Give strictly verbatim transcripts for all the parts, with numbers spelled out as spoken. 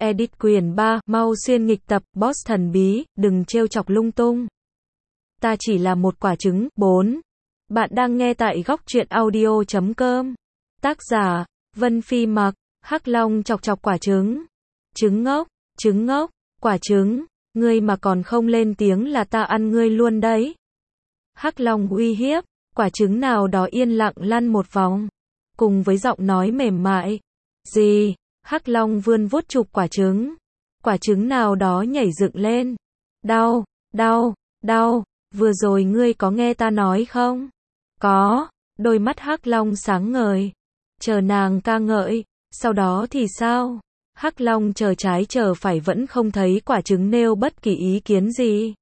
Edit quyển ba, mau xuyên nghịch tập, boss thần bí, đừng trêu chọc lung tung. Ta chỉ là một quả trứng. bốn. Bạn đang nghe tại góc truyện audio chấm com. Tác giả, Vân Phi Mặc, Hắc Long chọc chọc quả trứng. Trứng ngốc, trứng ngốc, quả trứng, ngươi mà còn không lên tiếng là ta ăn ngươi luôn đấy. Hắc Long uy hiếp, quả trứng nào đó yên lặng lăn một vòng, cùng với giọng nói mềm mại. Gì? Hắc Long vươn vuốt chụp quả trứng. Quả trứng nào đó nhảy dựng lên. Đau, đau, đau, vừa rồi ngươi có nghe ta nói không? Có. Đôi mắt Hắc Long sáng ngời. Chờ nàng ca ngợi, sau đó thì sao? Hắc Long chờ trái chờ phải vẫn không thấy quả trứng nêu bất kỳ ý kiến gì.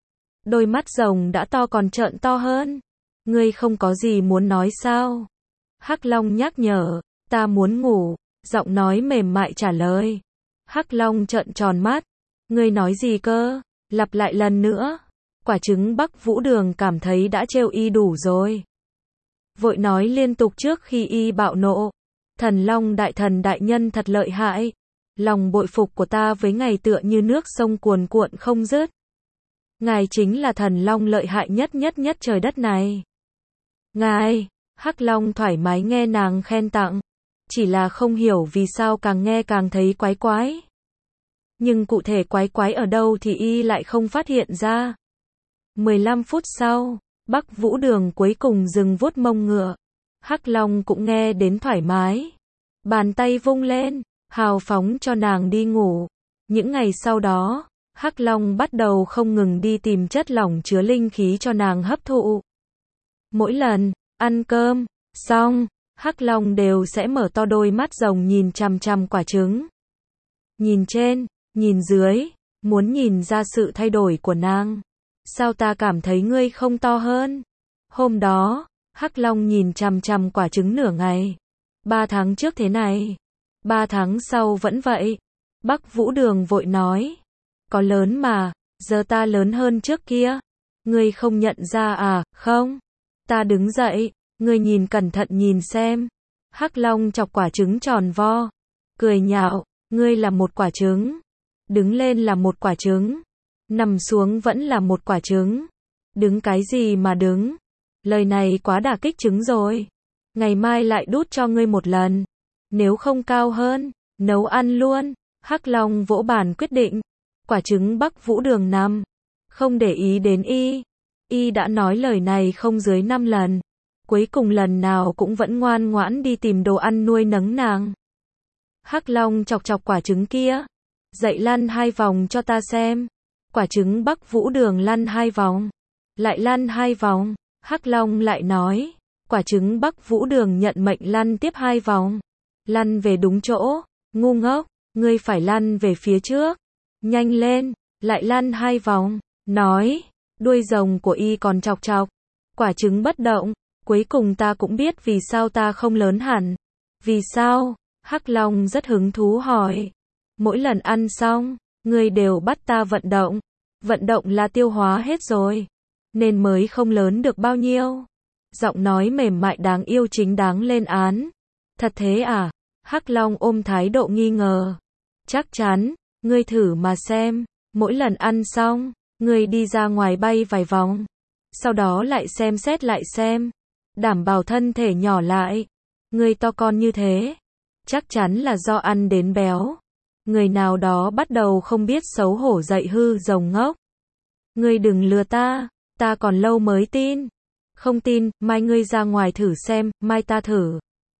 Đôi mắt rồng đã to còn trợn to hơn. Ngươi không có gì muốn nói sao? Hắc Long nhắc nhở. Ta muốn ngủ. Giọng nói mềm mại trả lời. Hắc Long trợn tròn mắt. Ngươi nói gì cơ? Lặp lại lần nữa. Quả trứng Bắc Vũ Đường cảm thấy đã trêu y đủ rồi. Vội nói liên tục trước khi y bạo nộ. Thần Long đại thần đại nhân thật lợi hại. Lòng bội phục của ta với ngài tựa như nước sông cuồn cuộn không dứt. Ngài chính là thần Long lợi hại nhất nhất nhất trời đất này. Ngài, Hắc Long thoải mái nghe nàng khen tặng. Chỉ là không hiểu vì sao càng nghe càng thấy quái quái. Nhưng cụ thể quái quái ở đâu thì y lại không phát hiện ra. mười lăm phút sau, Bắc Vũ Đường cuối cùng dừng vuốt mông ngựa. Hắc Long cũng nghe đến thoải mái. Bàn tay vung lên, hào phóng cho nàng đi ngủ. Những ngày sau đó, Hắc Long bắt đầu không ngừng đi tìm chất lỏng chứa linh khí cho nàng hấp thụ. Mỗi lần ăn cơm xong, Hắc Long đều sẽ mở to đôi mắt rồng nhìn chằm chằm quả trứng. Nhìn trên, nhìn dưới, muốn nhìn ra sự thay đổi của nàng. Sao ta cảm thấy ngươi không to hơn? Hôm đó, Hắc Long nhìn chằm chằm quả trứng nửa ngày. Ba tháng trước thế này. Ba tháng sau vẫn vậy. Bắc Vũ Đường vội nói. Có lớn mà, giờ ta lớn hơn trước kia. Ngươi không nhận ra à, không? Ta đứng dậy. Ngươi nhìn cẩn thận nhìn xem. Hắc Long chọc quả trứng tròn vo. Cười nhạo, ngươi là một quả trứng. Đứng lên là một quả trứng. Nằm xuống vẫn là một quả trứng. Đứng cái gì mà đứng? Lời này quá đả kích trứng rồi. Ngày mai lại đút cho ngươi một lần. Nếu không cao hơn, nấu ăn luôn. Hắc Long vỗ bàn quyết định. Quả trứng Bắc Vũ Đường nằm. Không để ý đến y. Y đã nói lời này không dưới năm lần. Cuối cùng lần nào cũng vẫn ngoan ngoãn đi tìm đồ ăn nuôi nấng nàng. Hắc Long chọc chọc quả trứng kia. Dậy lăn hai vòng cho ta xem. Quả trứng Bắc Vũ Đường lăn hai vòng. Lại lăn hai vòng. Hắc Long lại nói. Quả trứng Bắc Vũ Đường nhận mệnh lăn tiếp hai vòng. Lăn về đúng chỗ. Ngu ngốc, ngươi phải lăn về phía trước. Nhanh lên, lại lăn hai vòng. Nói, đuôi rồng của y còn chọc chọc. Quả trứng bất động. Cuối cùng ta cũng biết vì sao ta không lớn hẳn. Vì sao? Hắc Long rất hứng thú hỏi. Mỗi lần ăn xong, ngươi đều bắt ta vận động. Vận động là tiêu hóa hết rồi. Nên mới không lớn được bao nhiêu. Giọng nói mềm mại đáng yêu chính đáng lên án. Thật thế à? Hắc Long ôm thái độ nghi ngờ. Chắc chắn, ngươi thử mà xem. Mỗi lần ăn xong, ngươi đi ra ngoài bay vài vòng. Sau đó lại xem xét lại xem. Đảm bảo thân thể nhỏ lại. Ngươi to con như thế. Chắc chắn là do ăn đến béo. Người nào đó bắt đầu không biết xấu hổ dạy hư rồng ngốc. Ngươi đừng lừa ta. Ta còn lâu mới tin. Không tin, mai ngươi ra ngoài thử xem, mai ta thử.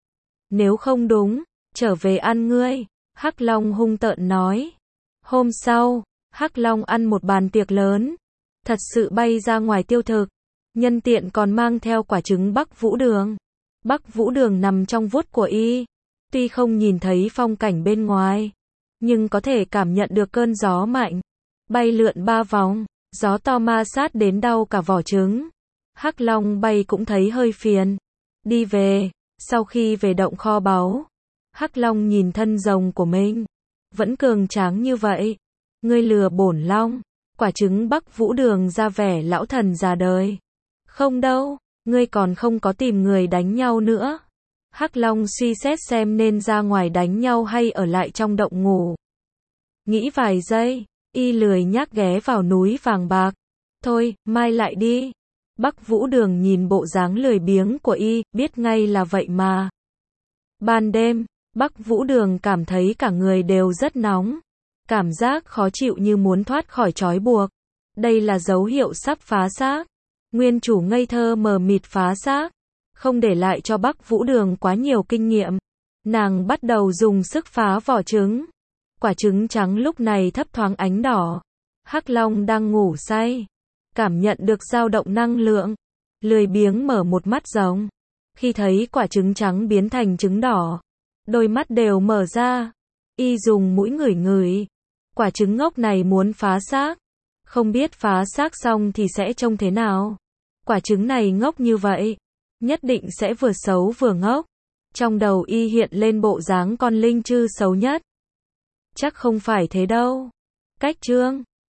Nếu không đúng, trở về ăn ngươi. Hắc Long hung tợn nói. Hôm sau, Hắc Long ăn một bàn tiệc lớn. Thật sự bay ra ngoài tiêu thực. Nhân tiện còn mang theo quả trứng Bắc Vũ Đường. Bắc Vũ Đường nằm trong vuốt của y. Tuy không nhìn thấy phong cảnh bên ngoài, nhưng có thể cảm nhận được cơn gió mạnh. Bay lượn ba vòng, gió to ma sát đến đau cả vỏ trứng. Hắc Long bay cũng thấy hơi phiền. Đi về, sau khi về động kho báu, Hắc Long nhìn thân rồng của mình. Vẫn cường tráng như vậy. Ngươi lừa bổn Long. Quả trứng Bắc Vũ Đường ra vẻ lão thần già đời. Không đâu, ngươi còn không có tìm người đánh nhau nữa. Hắc Long suy xét xem nên ra ngoài đánh nhau hay ở lại trong động ngủ. Nghĩ vài giây, y lười nhác ghé vào núi vàng bạc. Thôi, mai lại đi. Bắc Vũ Đường nhìn bộ dáng lười biếng của y, biết ngay là vậy mà. Ban đêm, Bắc Vũ Đường cảm thấy cả người đều rất nóng. Cảm giác khó chịu như muốn thoát khỏi trói buộc. Đây là dấu hiệu sắp phá xác. Nguyên chủ ngây thơ mờ mịt phá xác. Không để lại cho Bắc Vũ Đường quá nhiều kinh nghiệm. Nàng bắt đầu dùng sức phá vỏ trứng. Quả trứng trắng lúc này thấp thoáng ánh đỏ. Hắc Long đang ngủ say. Cảm nhận được dao động năng lượng. Lười biếng mở một mắt rồng. Khi thấy quả trứng trắng biến thành trứng đỏ. Đôi mắt đều mở ra. Y dùng mũi ngửi ngửi. Quả trứng ngốc này muốn phá xác. Không biết phá xác xong thì sẽ trông thế nào. Quả trứng này ngốc như vậy. Nhất định sẽ vừa xấu vừa ngốc. Trong đầu y hiện lên bộ dáng con linh chư xấu nhất. Chắc không phải thế đâu. Cách chương